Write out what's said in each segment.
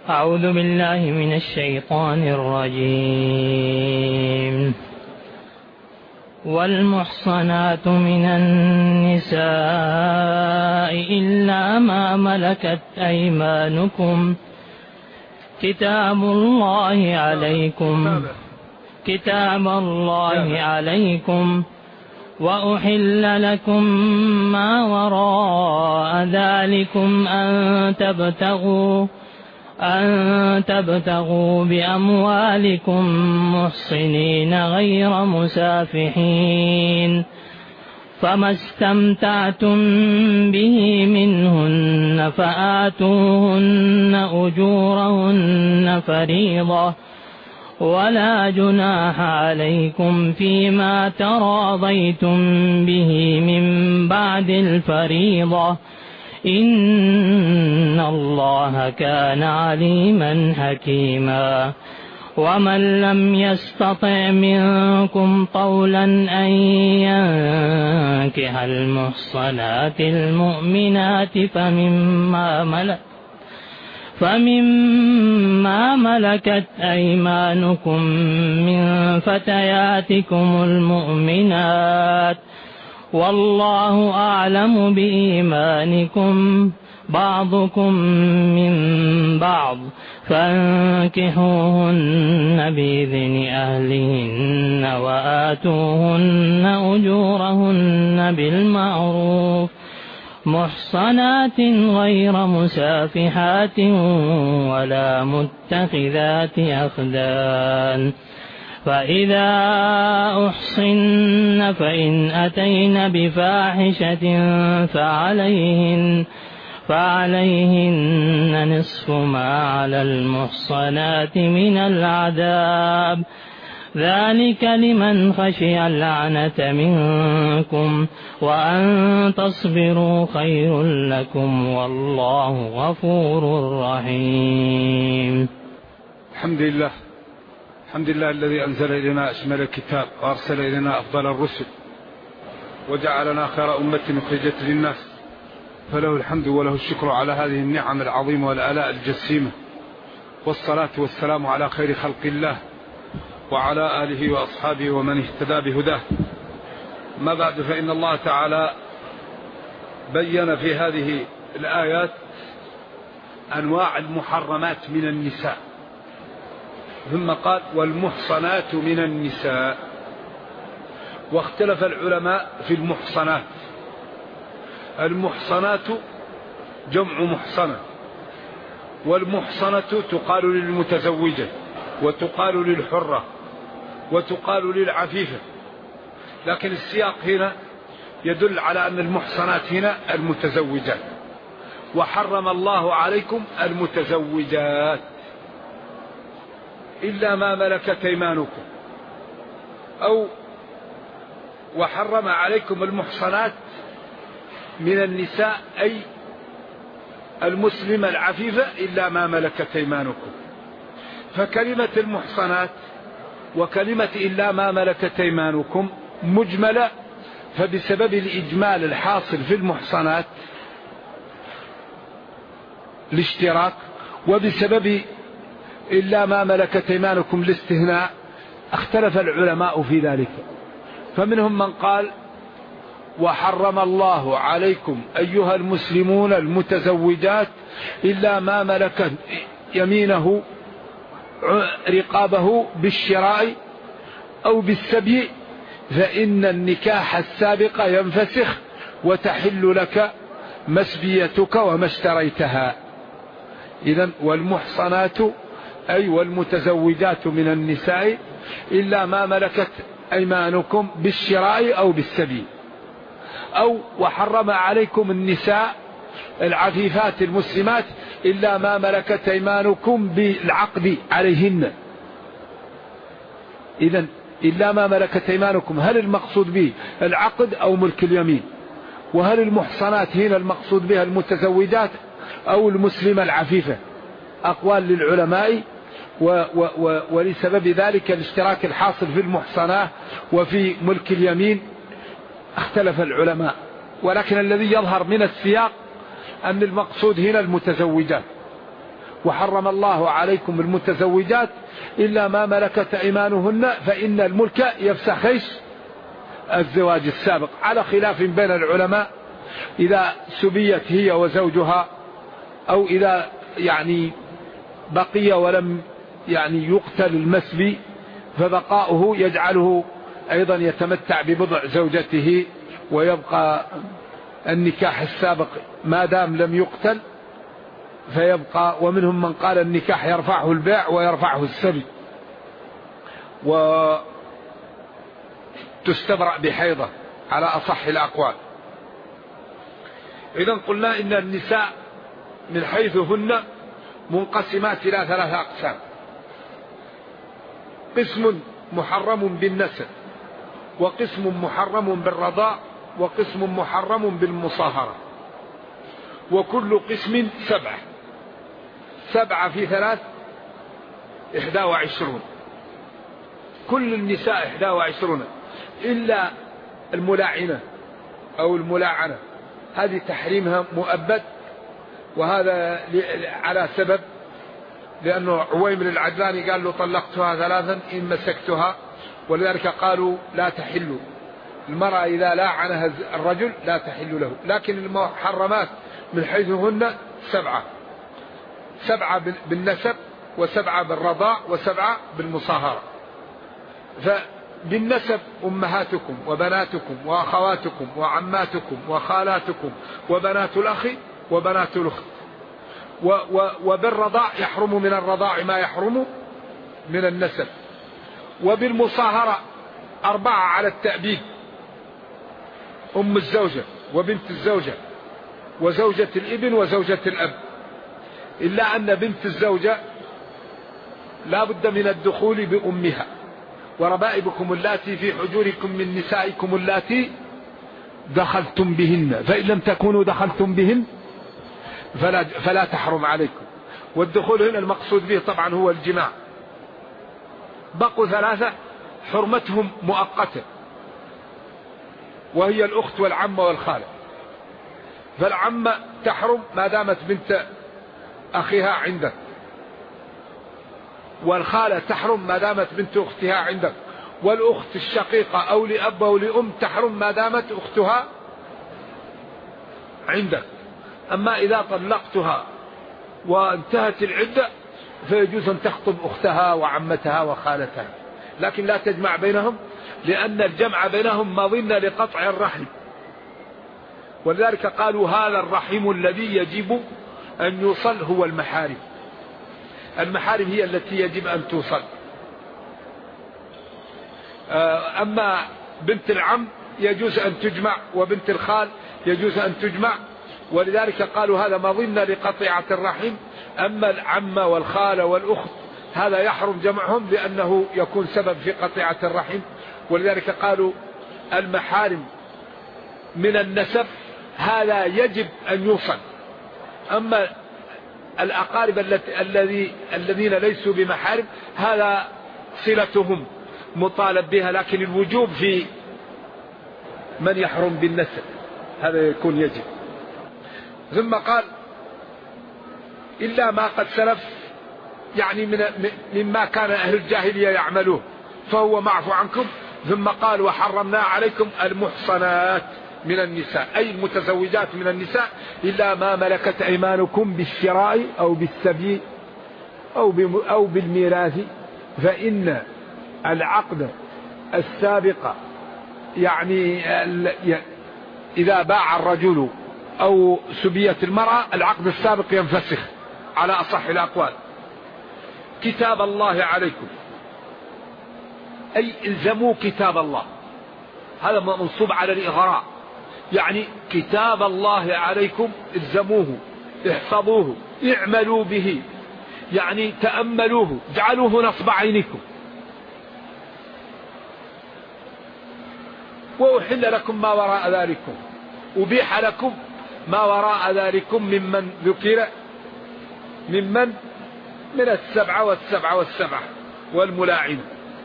أعوذ بالله من الشيطان الرجيم. والمحصنات من النساء إلا ما ملكت أيمانكم كتاب الله عليكم وأحل لكم ما وراء ذلكم أن تبتغوا بأموالكم محصنين غير مسافحين، فما استمتعتم به منهن فآتوهن أجورهن فريضة، ولا جناح عليكم فيما تراضيتم به من بعد الفريضة، إن الله كان عليما حكيما. ومن لم يستطع منكم طولا أن ينكح المحصنات المؤمنات فمما ملكت أيمانكم من فتياتكم المؤمنات، والله أعلم بإيمانكم بعضكم من بعض، فانكحوهن بإذن أهلهن وآتوهن أجورهن بالمعروف محصنات غير مسافحات ولا متخذات أخدان، فإذا أحصن فإن أتين بفاحشة فعليهن نصف ما على المحصنات من العذاب، ذلك لمن خشي العنة منكم، وأن تصبروا خير لكم، والله غفور رحيم. الحمد لله الذي أنزل إلينا أشمل الكتاب وأرسل إلينا أفضل الرسل وجعلنا خير أمة أخرجت للناس، فله الحمد وله الشكر على هذه النعم العظيمة والآلاء الجسيمة، والصلاة والسلام على خير خلق الله وعلى آله وأصحابه ومن اهتدى بهداه. ما بعد، فإن الله تعالى بين في هذه الآيات أنواع المحرمات من النساء، ثم قال والمحصنات من النساء، واختلف العلماء في المحصنات. المحصنات جمع محصنة، والمحصنة تقال للمتزوجة وتقال للحرة وتقال للعفيفة، لكن السياق هنا يدل على أن المحصنات هنا المتزوجات، وحرم الله عليكم المتزوجات إلا ما ملكت أيمانكم، أو وحرم عليكم المحصنات من النساء أي المسلمة العفيفة إلا ما ملكت أيمانكم. فكلمة المحصنات وكلمة إلا ما ملكت أيمانكم مجملة، فبسبب الإجمال الحاصل في المحصنات الاشتراك، وبسبب إلا ما ملكت أيمانكم الاستثناء، اختلف العلماء في ذلك. فمنهم من قال وحرم الله عليكم أيها المسلمون المتزوجات إلا ما ملكت يمينه رقابه بالشراء أو بالسبي، فإن النكاح السابق ينفسخ وتحل لك مسبيتك وما اشتريتها. إذن والمحصنات أي والمتزوجات من النساء إلا ما ملكت أيمانكم بالشراء أو بالسبي، أو وحرم عليكم النساء العفيفات المسلمات إلا ما ملكت أيمانكم بالعقد عليهن. إذن إلا ما ملكت أيمانكم، هل المقصود به العقد أو ملك اليمين؟ وهل المحصنات هنا المقصود بها المتزوجات أو المسلمة العفيفة؟ أقوال للعلماء، ولسبب ذلك الاشتراك الحاصل في المحصنات وفي ملك اليمين اختلف العلماء، ولكن الذي يظهر من السياق أن المقصود هنا المتزوجات، وحرم الله عليكم المتزوجات إلا ما ملكت أيمانهن فإن الملك يفسخ الزواج السابق، على خلاف بين العلماء إذا سبيت هي وزوجها أو إذا يعني بقي ولم يعني يقتل المسبي فبقاؤه يجعله أيضا يتمتع ببضع زوجته ويبقى النكاح السابق ما دام لم يقتل فيبقى. ومنهم من قال النكاح يرفعه البيع ويرفعه السبي وتستبرأ بحيضة على أصح الأقوال. إذا قلنا إن النساء من حيث هن منقسمات إلى 3 أقسام: قسم محرم بالنسب، وقسم محرم بالرضاع، وقسم محرم بالمصاهرة، وكل قسم 7. 7 في 3 21. كل النساء 21 إلا الملاعنة أو الملاعنة، هذه تحريمها مؤبد، وهذا على سبب لأنه عويمر العدلاني قال له طلقتها 3 إن مسكتها، ولذلك قالوا لا تحل المرأة إذا لاعنها الرجل لا تحل له. لكن المحرمات من حيث هن 7: 7 بالنسب، و7 بالرضاع، و7 بالمصاهرة. فبالنسب أمهاتكم وبناتكم وأخواتكم وعماتكم وخالاتكم وبنات الأخ وبنات الأخت. وبالرضاع يحرم من الرضاع ما يحرم من النسب. وبالمصاهرة 4 على التأبيد: أم الزوجة وبنت الزوجة وزوجة الابن وزوجة الأب، إلا أن بنت الزوجة لا بد من الدخول بأمها. وربائبكم اللاتي في حجوركم من نسائكم اللاتي دخلتم بهن، فإن لم تكونوا دخلتم بهن فلا تحرم عليكم. والدخول هنا المقصود به طبعا هو الجماع. بقوا 3 حرمتهم مؤقتة، وهي الأخت والعمة والخالة. فالعمة تحرم ما دامت بنت أخيها عندك، والخالة تحرم ما دامت بنت أختها عندك، والأخت الشقيقة أو لأب أو لأم تحرم ما دامت أختها عندك. أما إذا طلقتها وانتهت العدة فيجوز أن تخطب أختها وعمتها وخالتها، لكن لا تجمع بينهم، لأن الجمع بينهم مظنة لقطع الرحم. ولذلك قالوا هذا الرحم الذي يجب أن يوصل هو المحارم. المحارم هي التي يجب أن توصل. أما بنت العم يجوز أن تجمع، وبنت الخال يجوز أن تجمع، ولذلك قالوا هذا مظنة لقطيعة الرحم. أما العمة والخالة والأخت هذا يحرم جمعهم لأنه يكون سبب في قطيعة الرحم، ولذلك قالوا المحارم من النسب هذا يجب أن يوصل. أما الأقارب الذين ليسوا بمحارم هذا صلتهم مطالب بها، لكن الوجوب في من يحرم بالنسب هذا يكون يجب. ثم قال إلا ما قد سلف، يعني مما كان أهل الجاهلية يعملوه فهو معفو عنكم. ثم قال وحرمنا عليكم المحصنات من النساء، أي المتزوجات من النساء، إلا ما ملكت أيمانكم بالشراء أو بالسبي أو بالميراث، فإن العقد السابق يعني إذا باع الرجل أو سبيت المرأة العقد السابق ينفسخ على أصح الأقوال. كتاب الله عليكم، أي الزموا كتاب الله، هذا منصوب على الإغراء، يعني كتاب الله عليكم الزموه، احفظوه، اعملوا به، يعني تأملوه، اجعلوه نصب عينكم. وأحل لكم ما وراء ذلكم، أبيح لكم ما وراء ذلكم ممن ذكر من 7 والملاعن،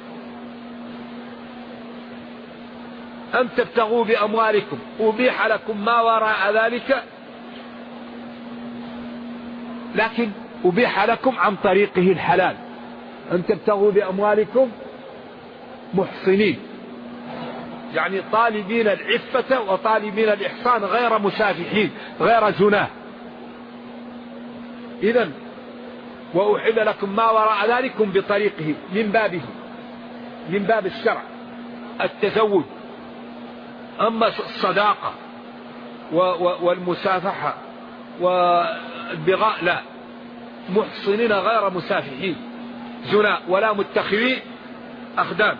أن تبتغوا بأموالكم، أبيح لكم ما وراء ذلك، لكن أبيح لكم عن طريقه الحلال، أن تبتغوا بأموالكم محصنين، يعني طالبين العفة وطالبين الإحصان غير مسافحين غير زناه. إذن وأحل لكم ما وراء ذلكم بطريقه، من بابه، من باب الشرع التزوج. أما الصداقة والمسافحة والبغاء لا، محصنين غير مسافحين زنا ولا متخذي أخدان.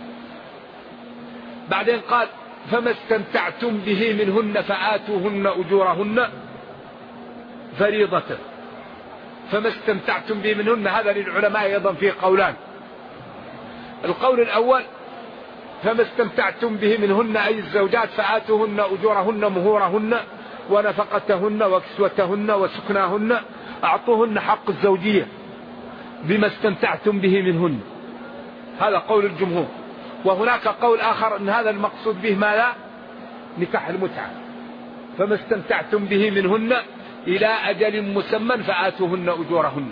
بعدين قال فما استمتعتم به منهن فآتوهن أجورهن فريضة. فما استمتعتم به منهن، هذا للعلماء أيضا فيه قولان. القول الأول فما استمتعتم به منهن أي الزوجات فآتوهن أجورهن مهورهن ونفقتهن وكسوتهن وسكناهن، أعطوهن حق الزوجية بما استمتعتم به منهن. هذا قول الجمهور. وهناك قول آخر أن هذا المقصود به ما لا نكاح المتعة، فما استمتعتم به منهن إلى أجل مسمى فآتوهن أجورهن.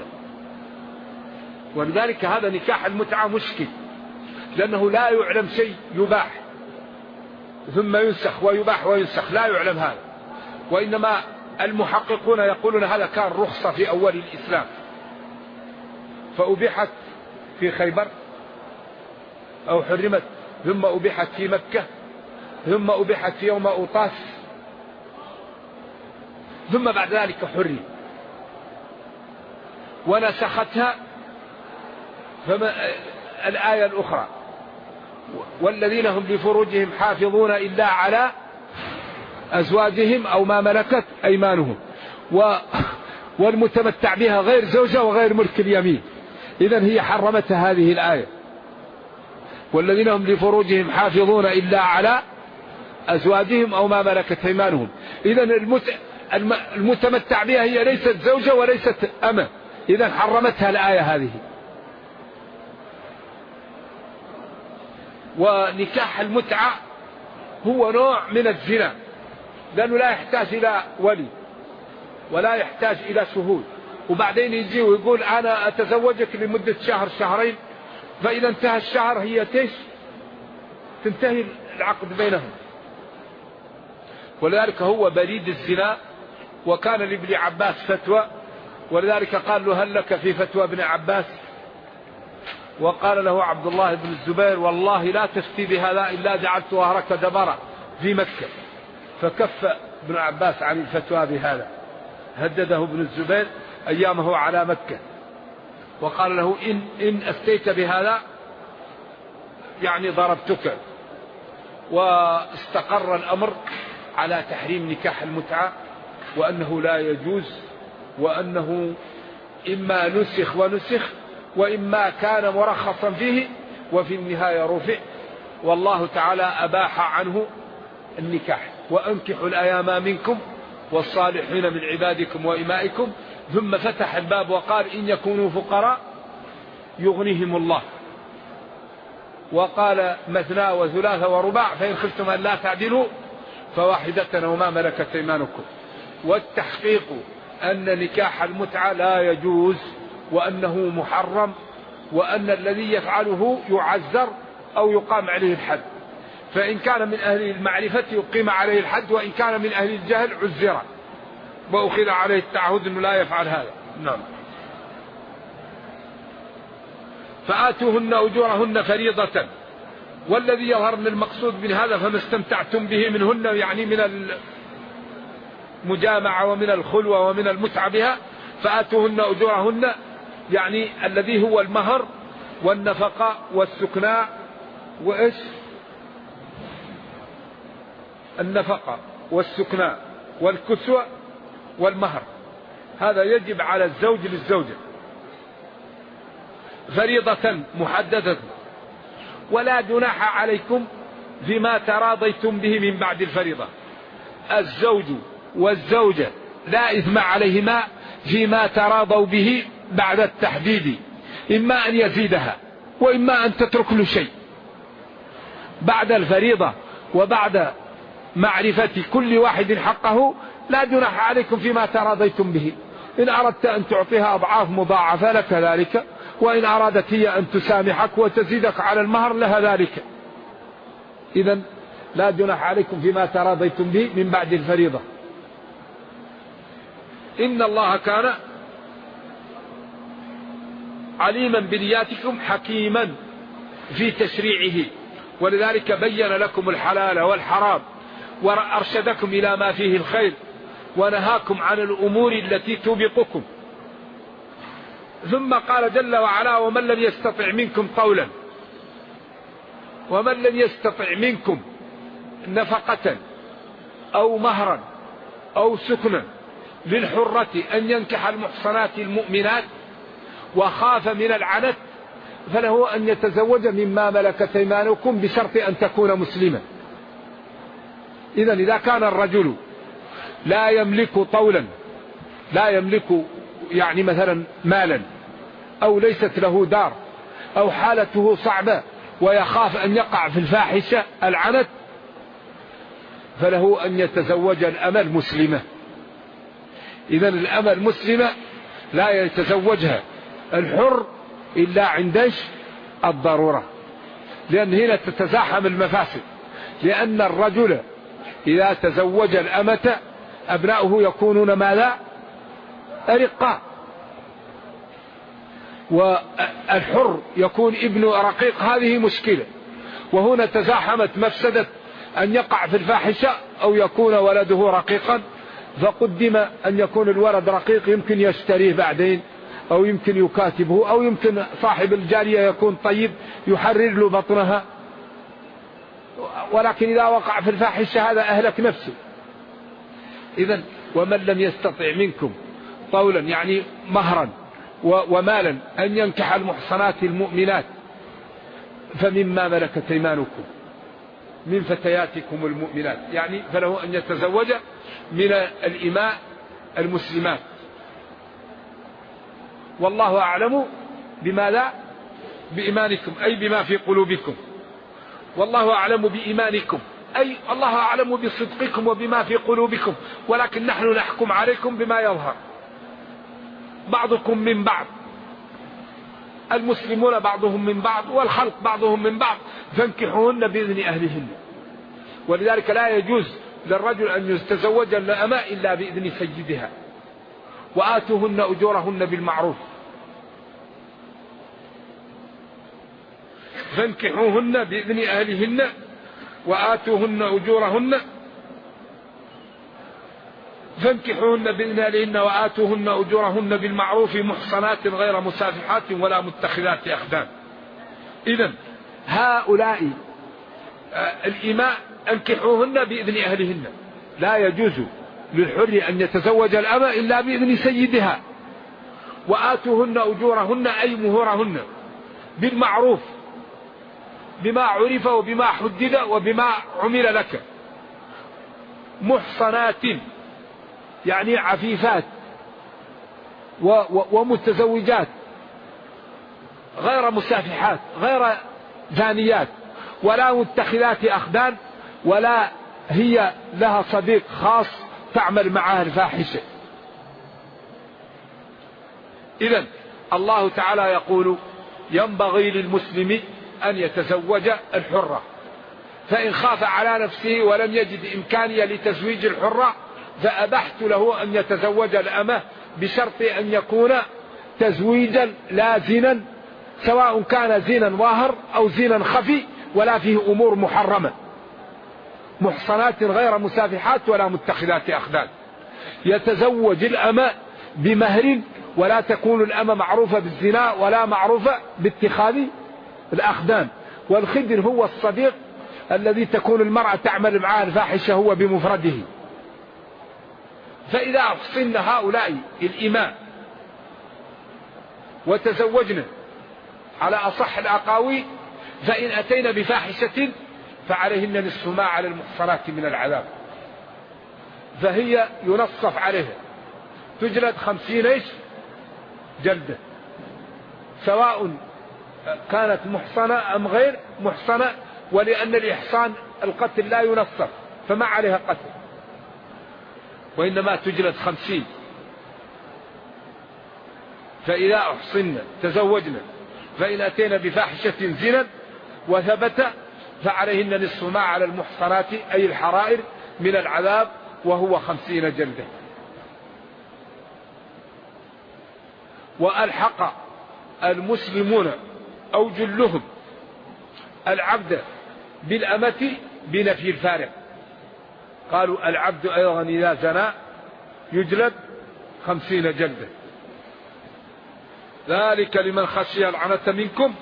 ولذلك هذا نكاح المتعة مشكل، لأنه لا يعلم شيء يباح ثم ينسخ ويباح وينسخ، لا يعلم هذا. وإنما المحققون يقولون هذا كان رخصة في أول الإسلام، فأبيحت في خيبر أو حرمت، ثم أبيحت في مكة، ثم أبيحت في يوم أوطاس، ثم بعد ذلك حرم ونسختها الآية الأخرى والذين هم لفروجهم حافظون إلا على أزواجهم أو ما ملكت أيمانهم والمتمتع بها غير زوجة وغير ملك اليمين. إذن هي حرمتها هذه الآية، والذين هم لفروجهم حافظون إلا على أزواجهم أو ما ملكت أيمانهم. إذن المتمتع بها هي ليست زوجة وليست أمة، إذن حرمتها الآية هذه. ونكاح المتعة هو نوع من الزنا، لأنه لا يحتاج إلى ولي ولا يحتاج إلى شهود، وبعدين يجي ويقول أنا أتزوجك لمدة شهر شهرين، فإذا انتهى الشهر هي تنتهي العقد بينهم. ولذلك هو بريد الزنا. وكان لابن عباس فتوى، ولذلك قال له هل لك في فتوى ابن عباس؟ وقال له عبد الله بن الزبير والله لا تفتي بهذا إلا جعلت ظهرك دبرا في مكة. فكف ابن عباس عن الفتوى بهذا، هدده ابن الزبير أيامه على مكة وقال له إن أفتيت بهذا يعني ضربتك. واستقر الأمر على تحريم نكاح المتعة، وأنه لا يجوز، وأنه إما نسخ ونسخ وإما كان مرخصا فيه، وفي النهاية رفع، والله تعالى أباح عنه النكاح. وأنكحوا الأيام منكم والصالحين من عبادكم وإمائكم، ثم فتح الباب وقال إن يكونوا فقراء يغنيهم الله، وقال مثنى وثلاث ورباع فإن خفتم أن لا تعدلوا فواحدة وما ملكت أيمانكم. والتحقيق أن نكاح المتعة لا يجوز، وأنه محرم، وأن الذي يفعله يعزر أو يقام عليه الحد. فإن كان من أهل المعرفة يقيم عليه الحد، وإن كان من أهل الجهل عزر وأخذ عليه التعهد أنه لا يفعل هذا. نعم. فآتوهن أجورهن فريضة. والذي يظهر من المقصود من هذا فما استمتعتم به منهن، يعني من المجامعة ومن الخلوة ومن المتعة بها. فآتوهن أجورهن يعني الذي هو المهر والنفقة والسكناء، وإيش النفقة والسكناء والكسوة والمهر، هذا يجب على الزوج للزوجة فريضة محددة. ولا جناح عليكم فيما تراضيتم به من بعد الفريضة. الزوج والزوجة لا إثم عليهما فيما تراضوا به بعد التحديد، إما أن يزيدها وإما أن تترك له شيء بعد الفريضة وبعد معرفة كل واحد حقه. لا جناح عليكم فيما تراضيتم به، إن أردت أن تعطيها أضعاف مضاعفة لك ذلك، وإن أرادت هي أن تسامحك وتزيدك على المهر لها ذلك. إذن لا جناح عليكم فيما تراضيتم به من بعد الفريضة. إن الله كان عليما بنياتكم حكيما في تشريعه، ولذلك بين لكم الحلال والحرام وأرشدكم إلى ما فيه الخير ونهاكم عن الأمور التي توبقكم. ثم قال جل وعلا: ومن لم يستطع منكم طولا، ومن لم يستطع منكم نفقة أو مهرا أو سكنا للحرة أن ينكح المحصنات المؤمنات وخاف من العنت فله أن يتزوج مما ملكت أيمانكم بشرط أن تكون مسلما. إذن إذا كان الرجل لا يملك طولا، لا يملك يعني مثلا مالا، أو ليست له دار، أو حالته صعبة ويخاف أن يقع في الفاحشة العنت، فله أن يتزوج الأمة المسلمة. إذن الأمة المسلمة لا يتزوجها الحر إلا عند الضرورة، لأن هنا تتزاحم المفاسد، لأن الرجل إذا تزوج الأمة أبناؤه يكونون ماذا؟ أرقاء، والحر يكون ابن رقيق، هذه مشكلة. وهنا تزاحمت مفسدة أن يقع في الفاحشة أو يكون ولده رقيقا، فقدم أن يكون الولد رقيق يمكن يشتريه بعدين، أو يمكن يكاتبه، أو يمكن صاحب الجارية يكون طيب يحرر له بطنها، ولكن إذا وقع في الفاحشة هذا أهلك نفسه. إذن ومن لم يستطع منكم طولا يعني مهرا ومالا أن ينكح المحصنات المؤمنات فمما ملكت أيمانكم من فتياتكم المؤمنات، يعني فله أن يتزوج من الإماء المسلمات. والله أعلم بماذا؟ بإيمانكم، أي بما في قلوبكم. والله أعلم بإيمانكم أي الله أعلم بصدقكم وبما في قلوبكم، ولكن نحن نحكم عليكم بما يظهر. بعضكم من بعض، المسلمون بعضهم من بعض، والخلق بعضهم من بعض، فانكحوهن بإذن أهلهن. ولذلك لا يجوز للرجل أن يتزوج الأماء إلا بإذن سيدها. وآتوهن أجورهن بالمعروف. فانكحوهن بإذن أهلهن وآتوهن أجورهن، فانكحوهن بإذن أهلهن وآتوهن أجورهن بالمعروف محصنات غير مسافحات ولا متخذات أخدان. إذن هؤلاء الإماء أنكحوهن بإذن أهلهن، لا يجوز للحر أن يتزوج الأمة إلا بإذن سيدها. وآتوهن أجورهن أي مهورهن بالمعروف، بما عرف وبما حدد وبما عمل لك. محصنات يعني عفيفات ومتزوجات، غير مسافحات، غير زانيات، ولا متخذات أخدان، ولا هي لها صديق خاص تعمل معها الفاحشة. إذن الله تعالى يقول: ينبغي للمسلم أن يتزوج الحرة، فإن خاف على نفسه ولم يجد إمكانية لتزويج الحرة فأبحت له أن يتزوج الأمة بشرط أن يكون تزويجا لا زنا، سواء كان زنا ظاهر أو زنا خفي ولا فيه أمور محرمة. محصنات غير مسافحات ولا متخذات أخدان. يتزوج الأمة بمهر، ولا تكون الأمة معروفة بالزنا ولا معروفة باتخاذ الأخدان. والخدر هو الصديق الذي تكون المرأة تعمل معه الفاحشة هو بمفرده. فإذا أحصن هؤلاء الإماء وتزوجنا على أصح الأقاويل، فإن أتينا بفاحشة فعليهن نصف ما على المحصنات من العذاب. فهي ينصف عليها، تجلد 50 جلدة، سواء كانت محصنة أم غير محصنة، ولأن الإحصان القتل لا ينصف فما عليها قتل، وإنما تجلد 50. فإذا أحصن تزوجنا فإن أتينا بفاحشة زنا وثبت فعليهن نصف ما على المحصنات أي الحرائر من العذاب وهو 50 جلدة. وألحق المسلمون أو جلهم العبد بالأمة بنفي الفارق، قالوا العبد أيضا إذا زنى يجلد 50 جلدة. ذلك لمن خشي العنة منكم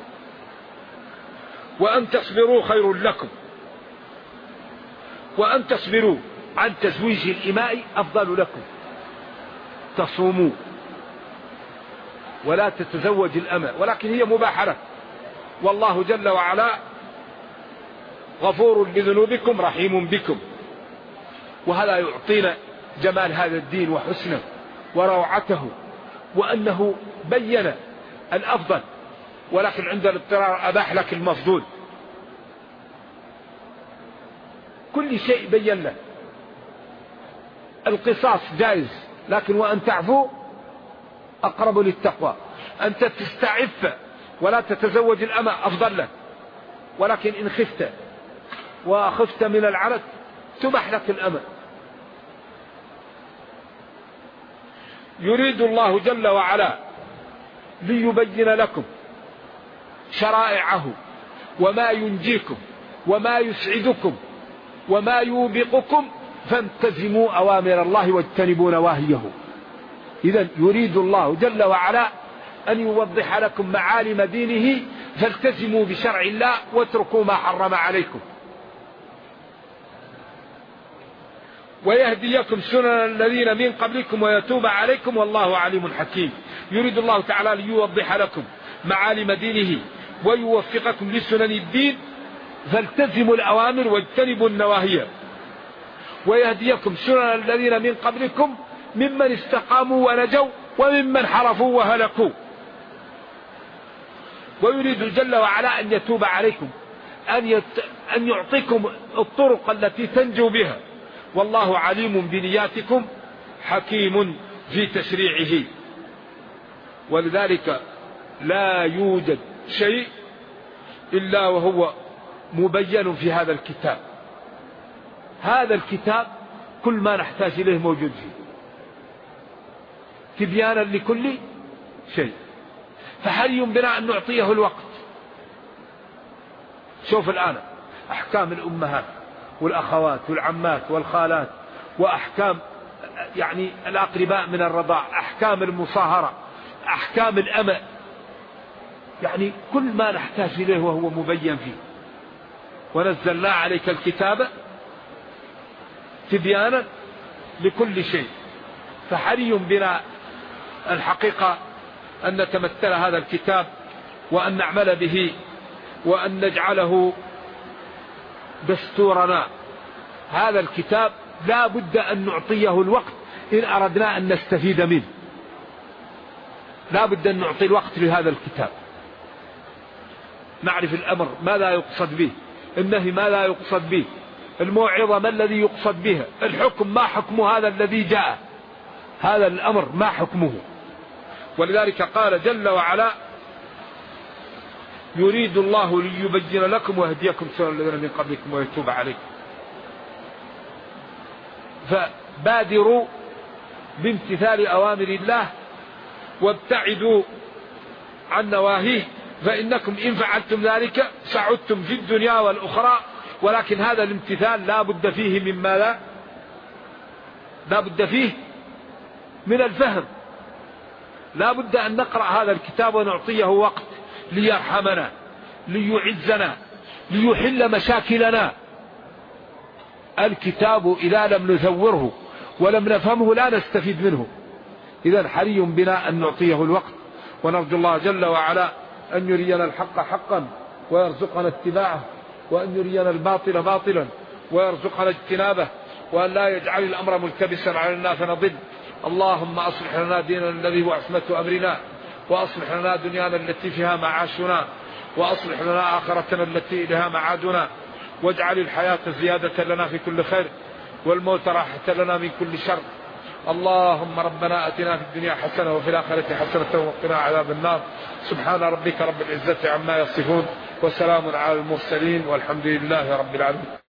وأن تصبروا خير لكم. وأن تصبروا عن تزويج الإماء أفضل لكم، تصوموا ولا تتزوج الأمة، ولكن هي مباحة لك، والله جل وعلا غفور لذنوبكم رحيم بكم. وهذا يعطينا جمال هذا الدين وحسنه وروعته، وأنه بين الأفضل، ولكن عند الاضطرار أباح لك المفضول. كل شيء بين له. القصاص جائز، لكن وأن تعفو أقرب للتقوى. أنت تستعف ولا تتزوج الأمة أفضل لك، ولكن إن خفت وخفت من العنت تباح لك الأمة. يريد الله جل وعلا ليبين لكم شرائعه وما ينجيكم وما يسعدكم وما يوبقكم، فانتزموا أوامر الله واجتنبوا نواهيه. إذن يريد الله جل وعلا أن يوضح لكم معالم دينه، فالتزموا بشرع الله واتركوا ما حرم عليكم. ويهديكم سنن الذين من قبلكم ويتوب عليكم والله عليم حكيم. يريد الله تعالى ليوضح لكم معالم دينه ويوفقكم لسنن الدين، فالتزموا الأوامر واجتنبوا النواهي. ويهديكم سنن الذين من قبلكم ممن استقاموا ونجوا وممن حرفوا وهلكوا. ويريد جل وعلا أن يتوب عليكم، أن يعطيكم الطرق التي تنجو بها، والله عليم بنياتكم حكيم في تشريعه. ولذلك لا يوجد شيء إلا وهو مبين في هذا الكتاب. هذا الكتاب كل ما نحتاج إليه موجود فيه، تبيانا لكل شيء، فحري بنا أن نعطيه الوقت. شوف الآن أحكام الأمهات والأخوات والعمات والخالات، وأحكام يعني الأقرباء من الرضاع، أحكام المصاهرة، أحكام الأمة، يعني كل ما نحتاج إليه وهو مبين فيه. ونزلنا عليك الكتاب تبيانا لكل شيء، فحري بنا الحقيقة أن نتمثل هذا الكتاب وأن نعمل به وأن نجعله دستورنا. هذا الكتاب لا بد أن نعطيه الوقت إن أردنا أن نستفيد منه. لا بد أن نعطي الوقت لهذا الكتاب، نعرف الأمر ماذا يقصد به، النهي ماذا يقصد به، الموعظة ما الذي يقصد بها، الحكم ما حكم هذا الذي جاء، هذا الأمر ما حكمه. ولذلك قال جل وعلا يريد الله ليبين لكم ويهديكم سنن الذين من قبلكم ويتوب عليكم. فبادروا بامتثال أوامر الله وابتعدوا عن نواهيه، فإنكم إن فعلتم ذلك سعدتم في الدنيا والأخرى. ولكن هذا الامتثال لا بد فيه من ماذا؟ لا بد فيه من الفهم. لا بد أن نقرأ هذا الكتاب ونعطيه وقت ليرحمنا، ليعزنا، ليحل مشاكلنا. الكتاب إذا لم نثوره ولم نفهمه لا نستفيد منه. إذن حري بنا أن نعطيه الوقت، ونرجو الله جل وعلا أن يرينا الحق حقا ويرزقنا اتباعه، وأن يرينا الباطل باطلا ويرزقنا اجتنابه، وأن لا يجعل الأمر ملتبسا علينا فنضل. اللهم أصلح لنا ديننا الذي هو عصمة أمرنا، وأصلح لنا دنيانا التي فيها معاشنا، وأصلح لنا آخرتنا التي إليها معادنا، واجعل الحياة زيادة لنا في كل خير والموت راحة لنا من كل شر، اللهم ربنا أتنا في الدنيا حسنة وفي الآخرة حسنة وقنا عذاب النار. سبحان ربك رب العزة عما يصفون وسلام على المرسلين والحمد لله رب العالمين.